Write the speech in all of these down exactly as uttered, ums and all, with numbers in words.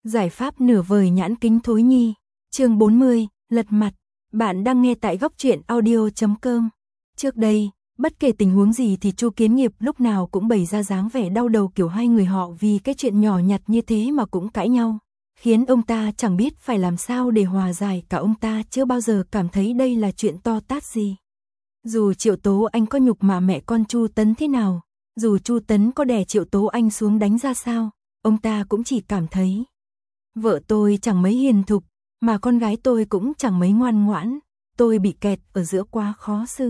Giải pháp nửa vời nhãn kính thối nhi. Chương bốn mươi, lật mặt. Bạn đang nghe tại góc truyện audio chấm com. Trước đây, bất kể tình huống gì thì Chu Kiến Nghiệp lúc nào cũng bày ra dáng vẻ đau đầu, kiểu hai người họ vì cái chuyện nhỏ nhặt như thế mà cũng cãi nhau, khiến ông ta chẳng biết phải làm sao để hòa giải. Cả ông ta chưa bao giờ cảm thấy đây là chuyện to tát gì. Dù Triệu Tố Anh có nhục mạ mẹ con Chu Tấn thế nào, dù Chu Tấn có đè Triệu Tố Anh xuống đánh ra sao, ông ta cũng chỉ cảm thấy vợ tôi chẳng mấy hiền thục, mà con gái tôi cũng chẳng mấy ngoan ngoãn, tôi bị kẹt ở giữa quá khó xử.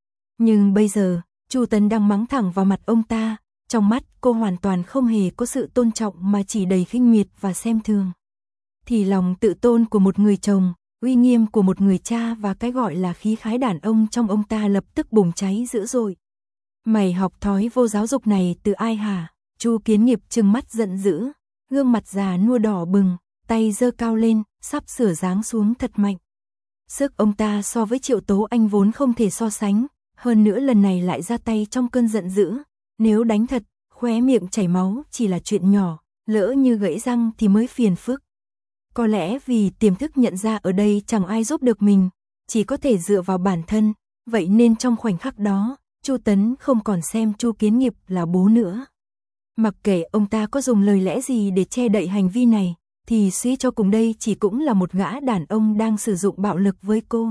Nhưng bây giờ, Chu Tấn đang mắng thẳng vào mặt ông ta, trong mắt cô hoàn toàn không hề có sự tôn trọng mà chỉ đầy khinh miệt và xem thường. Thì lòng tự tôn của một người chồng, uy nghiêm của một người cha và cái gọi là khí khái đàn ông trong ông ta lập tức bùng cháy dữ dội. Mày học thói vô giáo dục này từ ai hả? Chu Kiến Nghiệp trừng mắt giận dữ, gương mặt già nua đỏ bừng, tay giơ cao lên, sắp sửa giáng xuống thật mạnh. Sức ông ta so với Triệu Tố Anh vốn không thể so sánh, hơn nữa lần này lại ra tay trong cơn giận dữ. Nếu đánh thật, khóe miệng chảy máu chỉ là chuyện nhỏ, lỡ như gãy răng thì mới phiền phức. Có lẽ vì tiềm thức nhận ra ở đây chẳng ai giúp được mình, chỉ có thể dựa vào bản thân, vậy nên trong khoảnh khắc đó, Chu Tấn không còn xem Chu Kiến Nghiệp là bố nữa. Mặc kệ ông ta có dùng lời lẽ gì để che đậy hành vi này, thì suy cho cùng đây chỉ cũng là một gã đàn ông đang sử dụng bạo lực với cô.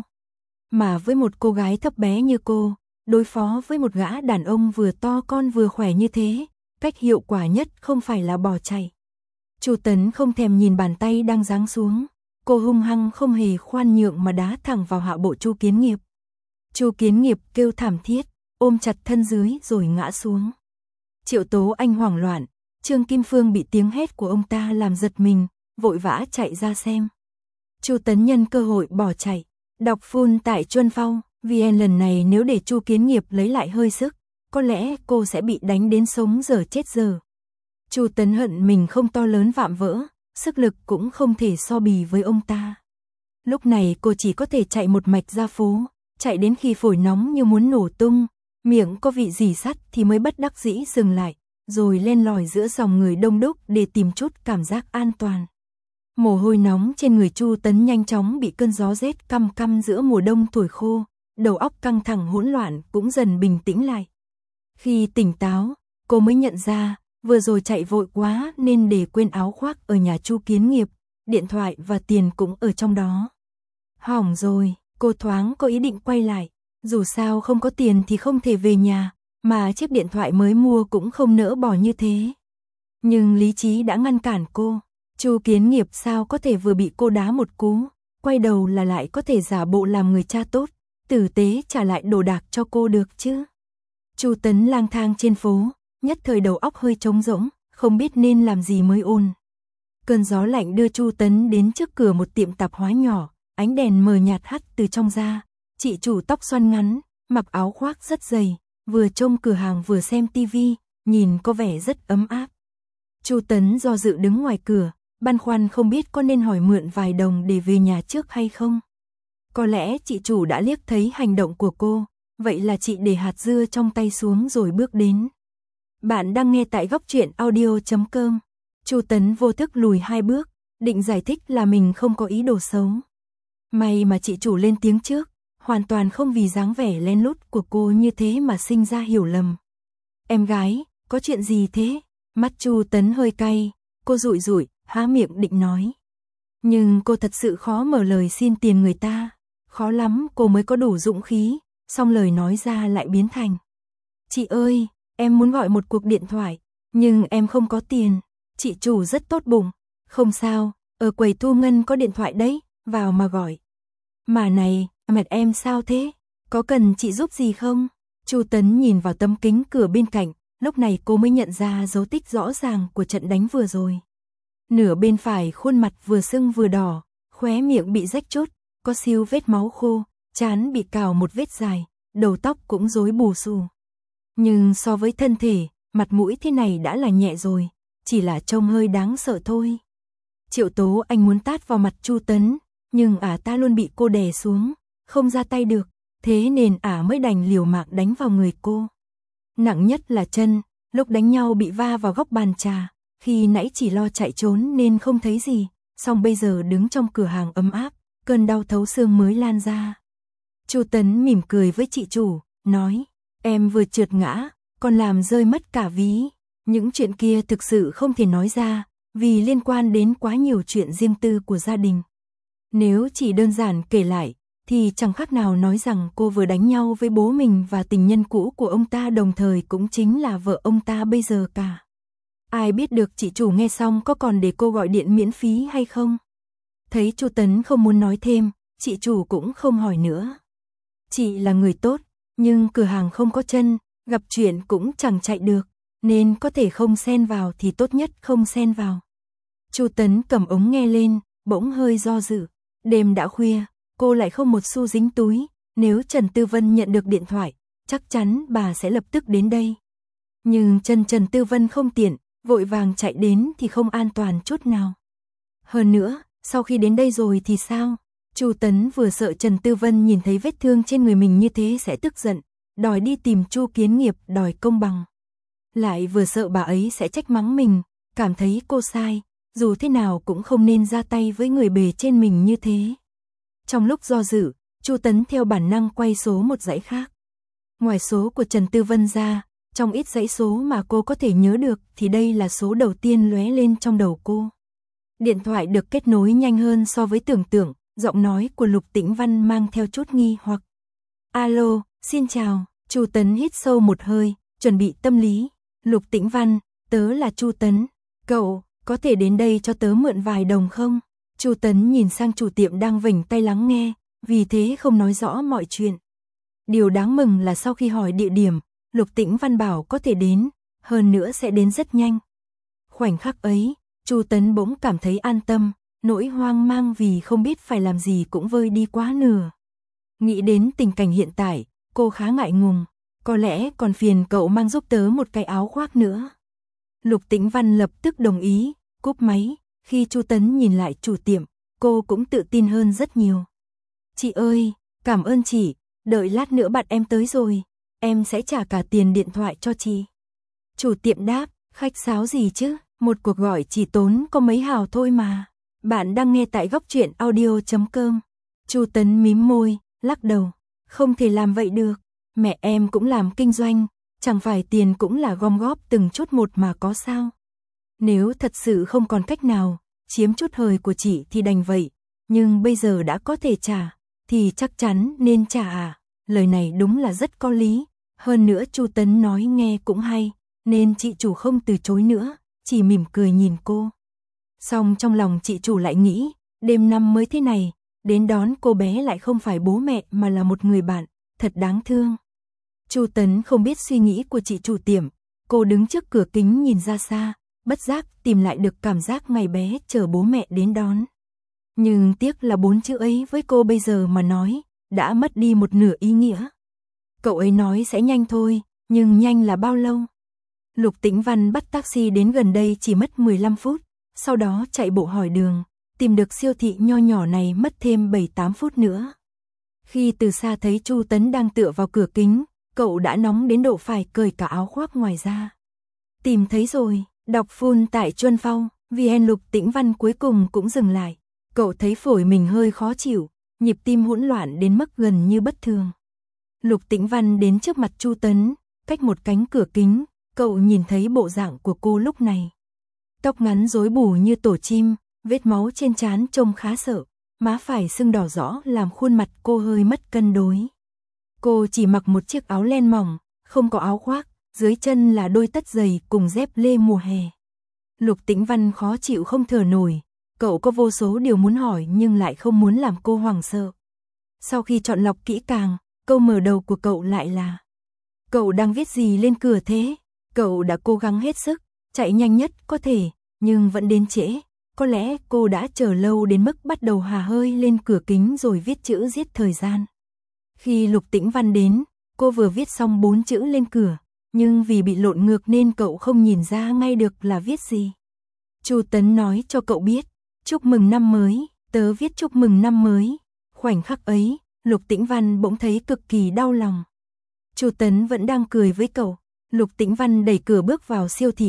Mà với một cô gái thấp bé như cô, đối phó với một gã đàn ông vừa to con vừa khỏe như thế, cách hiệu quả nhất không phải là bỏ chạy. Chu Tấn không thèm nhìn bàn tay đang giáng xuống, cô hung hăng không hề khoan nhượng mà đá thẳng vào hạ bộ Chu Kiến Nghiệp. Chu Kiến Nghiệp kêu thảm thiết, ôm chặt thân dưới rồi ngã xuống. Triệu Tố Anh hoảng loạn, Trương Kim Phương bị tiếng hét của ông ta làm giật mình, vội vã chạy ra xem. Chu Tấn nhân cơ hội bỏ chạy, đọc full tại Chuân Phong vê en lần này nếu để Chu Kiến Nghiệp lấy lại hơi sức, có lẽ cô sẽ bị đánh đến sống dở chết dở. Chu Tấn hận mình không to lớn vạm vỡ, sức lực cũng không thể so bì với ông ta. Lúc này cô chỉ có thể chạy một mạch ra phố, chạy đến khi phổi nóng như muốn nổ tung, miệng có vị rỉ sắt thì mới bất đắc dĩ dừng lại, rồi len lỏi giữa dòng người đông đúc để tìm chút cảm giác an toàn. Mồ hôi nóng trên người Chu Tấn nhanh chóng bị cơn gió rét căm căm giữa mùa đông thổi khô, đầu óc căng thẳng hỗn loạn cũng dần bình tĩnh lại. Khi tỉnh táo, cô mới nhận ra, vừa rồi chạy vội quá nên để quên áo khoác ở nhà Chu Kiến Nghiệp, điện thoại và tiền cũng ở trong đó. Hỏng rồi, cô thoáng có ý định quay lại, dù sao không có tiền thì không thể về nhà, mà chiếc điện thoại mới mua cũng không nỡ bỏ như thế. Nhưng lý trí đã ngăn cản cô. Chu Kiến Nghiệp sao có thể vừa bị cô đá một cú, quay đầu là lại có thể giả bộ làm người cha tốt, tử tế trả lại đồ đạc cho cô được chứ. Chu Tấn lang thang trên phố, nhất thời đầu óc hơi trống rỗng, không biết nên làm gì mới ổn. Cơn gió lạnh đưa Chu Tấn đến trước cửa một tiệm tạp hóa nhỏ, ánh đèn mờ nhạt hắt từ trong ra. Chị chủ tóc xoăn ngắn, mặc áo khoác rất dày, vừa trông cửa hàng vừa xem tivi, nhìn có vẻ rất ấm áp. Chu Tấn do dự đứng ngoài cửa, băn khoăn không biết có nên hỏi mượn vài đồng để về nhà trước hay không. Có lẽ chị chủ đã liếc thấy hành động của cô, vậy là chị để hạt dưa trong tay xuống rồi bước đến. Bạn đang nghe tại góc truyện audio chấm com. Chu Tấn vô thức lùi hai bước, định giải thích là mình không có ý đồ xấu. May mà chị chủ lên tiếng trước, hoàn toàn không vì dáng vẻ lén lút của cô như thế mà sinh ra hiểu lầm. Em gái, có chuyện gì thế? Mắt Chu Tấn hơi cay, cô rụi rụi, há miệng định nói. Nhưng cô thật sự khó mở lời xin tiền người ta, khó lắm cô mới có đủ dũng khí, xong lời nói ra lại biến thành. Chị ơi, em muốn gọi một cuộc điện thoại, nhưng em không có tiền. Chị chủ rất tốt bụng, không sao, ở quầy thu ngân có điện thoại đấy, vào mà gọi. Mà này, mặt em sao thế? Có cần chị giúp gì không? Chu Tấn nhìn vào tấm kính cửa bên cạnh, lúc này cô mới nhận ra dấu tích rõ ràng của trận đánh vừa rồi. Nửa bên phải khuôn mặt vừa sưng vừa đỏ, khóe miệng bị rách chút, có siêu vết máu khô, trán bị cào một vết dài, đầu tóc cũng rối bù xù. Nhưng so với thân thể, mặt mũi thế này đã là nhẹ rồi, chỉ là trông hơi đáng sợ thôi. Triệu Tố Anh muốn tát vào mặt Chu Tấn, nhưng ả ta luôn bị cô đè xuống, không ra tay được, thế nên ả mới đành liều mạng đánh vào người cô. Nặng nhất là chân, lúc đánh nhau bị va vào góc bàn trà, khi nãy chỉ lo chạy trốn nên không thấy gì, song bây giờ đứng trong cửa hàng ấm áp, cơn đau thấu xương mới lan ra. Chu Tấn mỉm cười với chị chủ, nói, em vừa trượt ngã, còn làm rơi mất cả ví. Những chuyện kia thực sự không thể nói ra, vì liên quan đến quá nhiều chuyện riêng tư của gia đình. Nếu chỉ đơn giản kể lại, thì chẳng khác nào nói rằng cô vừa đánh nhau với bố mình và tình nhân cũ của ông ta đồng thời cũng chính là vợ ông ta bây giờ cả. Ai biết được chị chủ nghe xong có còn để cô gọi điện miễn phí hay không? Thấy Chu Tấn không muốn nói thêm, chị chủ cũng không hỏi nữa. Chị là người tốt, nhưng cửa hàng không có chân, gặp chuyện cũng chẳng chạy được, nên có thể không xen vào thì tốt nhất không xen vào. Chu Tấn cầm ống nghe lên, bỗng hơi do dự. Đêm đã khuya, cô lại không một xu dính túi, nếu Trần Tư Vân nhận được điện thoại, chắc chắn bà sẽ lập tức đến đây. Nhưng Trần Trần Tư Vân không tiện, vội vàng chạy đến thì không an toàn chút nào. Hơn nữa, sau khi đến đây rồi thì sao? Chu Tấn vừa sợ Trần Tư Vân nhìn thấy vết thương trên người mình như thế sẽ tức giận, đòi đi tìm Chu Kiến Nghiệp đòi công bằng. Lại vừa sợ bà ấy sẽ trách mắng mình, cảm thấy cô sai, dù thế nào cũng không nên ra tay với người bề trên mình như thế. Trong lúc do dự, Chu Tấn theo bản năng quay số một dãy khác. Ngoài số của Trần Tư Vân ra, trong ít dãy số mà cô có thể nhớ được thì đây là số đầu tiên lóe lên trong đầu cô. Điện thoại được kết nối nhanh hơn so với tưởng tượng, giọng nói của Lục Tĩnh Văn mang theo chút nghi hoặc. Alo, xin chào, Chu Tấn hít sâu một hơi, chuẩn bị tâm lý. Lục Tĩnh Văn, tớ là Chu Tấn, cậu có thể đến đây cho tớ mượn vài đồng không? Chu Tấn nhìn sang chủ tiệm đang vểnh tay lắng nghe, vì thế không nói rõ mọi chuyện. Điều đáng mừng là sau khi hỏi địa điểm, Lục Tĩnh Văn bảo có thể đến, hơn nữa sẽ đến rất nhanh. Khoảnh khắc ấy, Chu Tấn bỗng cảm thấy an tâm, nỗi hoang mang vì không biết phải làm gì cũng vơi đi quá nửa. Nghĩ đến tình cảnh hiện tại, cô khá ngại ngùng, có lẽ còn phiền cậu mang giúp tớ một cái áo khoác nữa. Lục Tĩnh Văn lập tức đồng ý, cúp máy, khi Chu Tấn nhìn lại chủ tiệm, cô cũng tự tin hơn rất nhiều. Chị ơi, cảm ơn chị, đợi lát nữa bạn em tới rồi, em sẽ trả cả tiền điện thoại cho chị. Chủ tiệm đáp, khách sáo gì chứ, một cuộc gọi chỉ tốn có mấy hào thôi mà. Bạn đang nghe tại góc truyện audio chấm com. Chu Tấn mím môi, lắc đầu, không thể làm vậy được, mẹ em cũng làm kinh doanh, chẳng phải tiền cũng là gom góp từng chút một mà có sao. Nếu thật sự không còn cách nào, chiếm chút hời của chị thì đành vậy, nhưng bây giờ đã có thể trả, thì chắc chắn nên trả à. Lời này đúng là rất có lý, hơn nữa Chu Tấn nói nghe cũng hay, nên chị chủ không từ chối nữa, chỉ mỉm cười nhìn cô. Song trong lòng chị chủ lại nghĩ, đêm năm mới thế này, đến đón cô bé lại không phải bố mẹ mà là một người bạn, thật đáng thương. Chu Tấn không biết suy nghĩ của chị chủ tiệm, cô đứng trước cửa kính nhìn ra xa, bất giác tìm lại được cảm giác ngày bé chờ bố mẹ đến đón. Nhưng tiếc là bốn chữ ấy với cô bây giờ mà nói, đã mất đi một nửa ý nghĩa. Cậu ấy nói sẽ nhanh thôi, nhưng nhanh là bao lâu? Lục Tĩnh Văn bắt taxi đến gần đây chỉ mất mười lăm phút, sau đó chạy bộ hỏi đường, tìm được siêu thị nho nhỏ này mất thêm bảy tám phút nữa. Khi từ xa thấy Chu Tấn đang tựa vào cửa kính, cậu đã nóng đến độ phải cởi cả áo khoác ngoài ra. Tìm thấy rồi, đọc full tại Chuân Phong, vê en Lục Tĩnh Văn cuối cùng cũng dừng lại. Cậu thấy phổi mình hơi khó chịu, nhịp tim hỗn loạn đến mức gần như bất thường. Lục Tĩnh Văn đến trước mặt Chu Tấn, cách một cánh cửa kính, cậu nhìn thấy bộ dạng của cô lúc này. Tóc ngắn rối bù như tổ chim, vết máu trên trán trông khá sợ, má phải sưng đỏ rõ làm khuôn mặt cô hơi mất cân đối. Cô chỉ mặc một chiếc áo len mỏng, không có áo khoác, dưới chân là đôi tất giày cùng dép lê mùa hè. Lục Tĩnh Văn khó chịu không thở nổi, cậu có vô số điều muốn hỏi nhưng lại không muốn làm cô hoảng sợ. Sau khi chọn lọc kỹ càng, câu mở đầu của cậu lại là: cậu đang viết gì lên cửa thế? Cậu đã cố gắng hết sức, chạy nhanh nhất có thể, nhưng vẫn đến trễ. Có lẽ cô đã chờ lâu đến mức bắt đầu hà hơi lên cửa kính rồi viết chữ giết thời gian. Khi Lục Tĩnh Văn đến, cô vừa viết xong bốn chữ lên cửa, nhưng vì bị lộn ngược nên cậu không nhìn ra ngay được là viết gì. Chu Tấn nói cho cậu biết, chúc mừng năm mới, tớ viết chúc mừng năm mới. Khoảnh khắc ấy, Lục Tĩnh Văn bỗng thấy cực kỳ đau lòng. Chu Tấn vẫn đang cười với cậu. Lục Tĩnh Văn đẩy cửa bước vào siêu thị,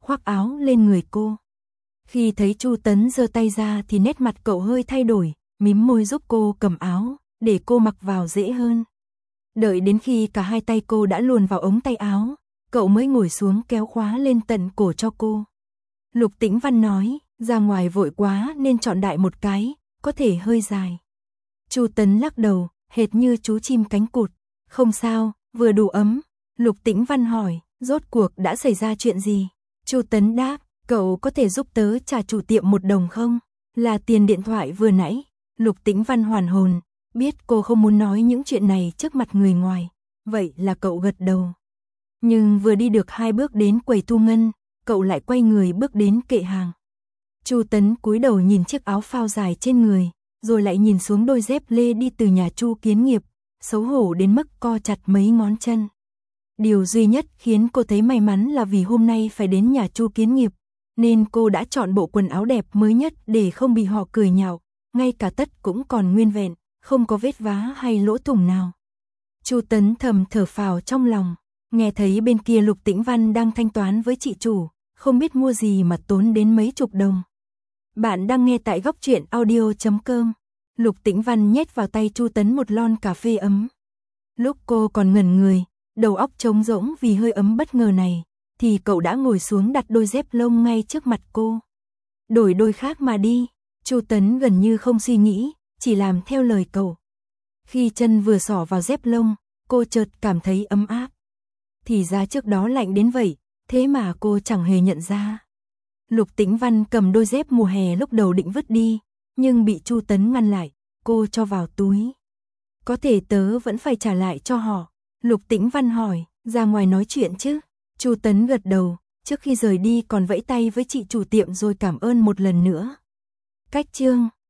khoác áo lên người cô. Khi thấy Chu Tấn giơ tay ra thì nét mặt cậu hơi thay đổi, mím môi giúp cô cầm áo, để cô mặc vào dễ hơn. Đợi đến khi cả hai tay cô đã luồn vào ống tay áo, cậu mới ngồi xuống kéo khóa lên tận cổ cho cô. Lục Tĩnh Văn nói, ra ngoài vội quá nên chọn đại một cái, có thể hơi dài. Chu Tấn lắc đầu, hệt như chú chim cánh cụt, không sao, vừa đủ ấm. Lục Tĩnh Văn hỏi, rốt cuộc đã xảy ra chuyện gì? Chu Tấn đáp, cậu có thể giúp tớ trả chủ tiệm một đồng không? Là tiền điện thoại vừa nãy. Lục Tĩnh Văn hoàn hồn, biết cô không muốn nói những chuyện này trước mặt người ngoài, vậy là cậu gật đầu. Nhưng vừa đi được hai bước đến quầy thu ngân, cậu lại quay người bước đến kệ hàng. Chu Tấn cúi đầu nhìn chiếc áo phao dài trên người, rồi lại nhìn xuống đôi dép lê đi từ nhà Chu Kiến Nghiệp, xấu hổ đến mức co chặt mấy ngón chân. Điều duy nhất khiến cô thấy may mắn là vì hôm nay phải đến nhà Chu Kiến Nghiệp, nên cô đã chọn bộ quần áo đẹp mới nhất để không bị họ cười nhạo, ngay cả tất cũng còn nguyên vẹn, không có vết vá hay lỗ thủng nào. Chu Tấn thầm thở phào trong lòng, nghe thấy bên kia Lục Tĩnh Văn đang thanh toán với chị chủ, không biết mua gì mà tốn đến mấy chục đồng. Bạn đang nghe tại góc truyện audio chấm com. Lục Tĩnh Văn nhét vào tay Chu Tấn một lon cà phê ấm. Lúc cô còn ngẩn người, đầu óc trống rỗng vì hơi ấm bất ngờ này, thì cậu đã ngồi xuống đặt đôi dép lông ngay trước mặt cô. Đổi đôi khác mà đi. Chu Tấn gần như không suy nghĩ, chỉ làm theo lời cậu. Khi chân vừa xỏ vào dép lông, cô chợt cảm thấy ấm áp. Thì ra trước đó lạnh đến vậy, thế mà cô chẳng hề nhận ra. Lục Tĩnh Văn cầm đôi dép mùa hè lúc đầu định vứt đi, nhưng bị Chu Tấn ngăn lại, cô cho vào túi. Có thể tớ vẫn phải trả lại cho họ. Lục Tĩnh Văn hỏi, ra ngoài nói chuyện chứ? Chu Tấn gật đầu, trước khi rời đi còn vẫy tay với chị chủ tiệm rồi cảm ơn một lần nữa. Cách chương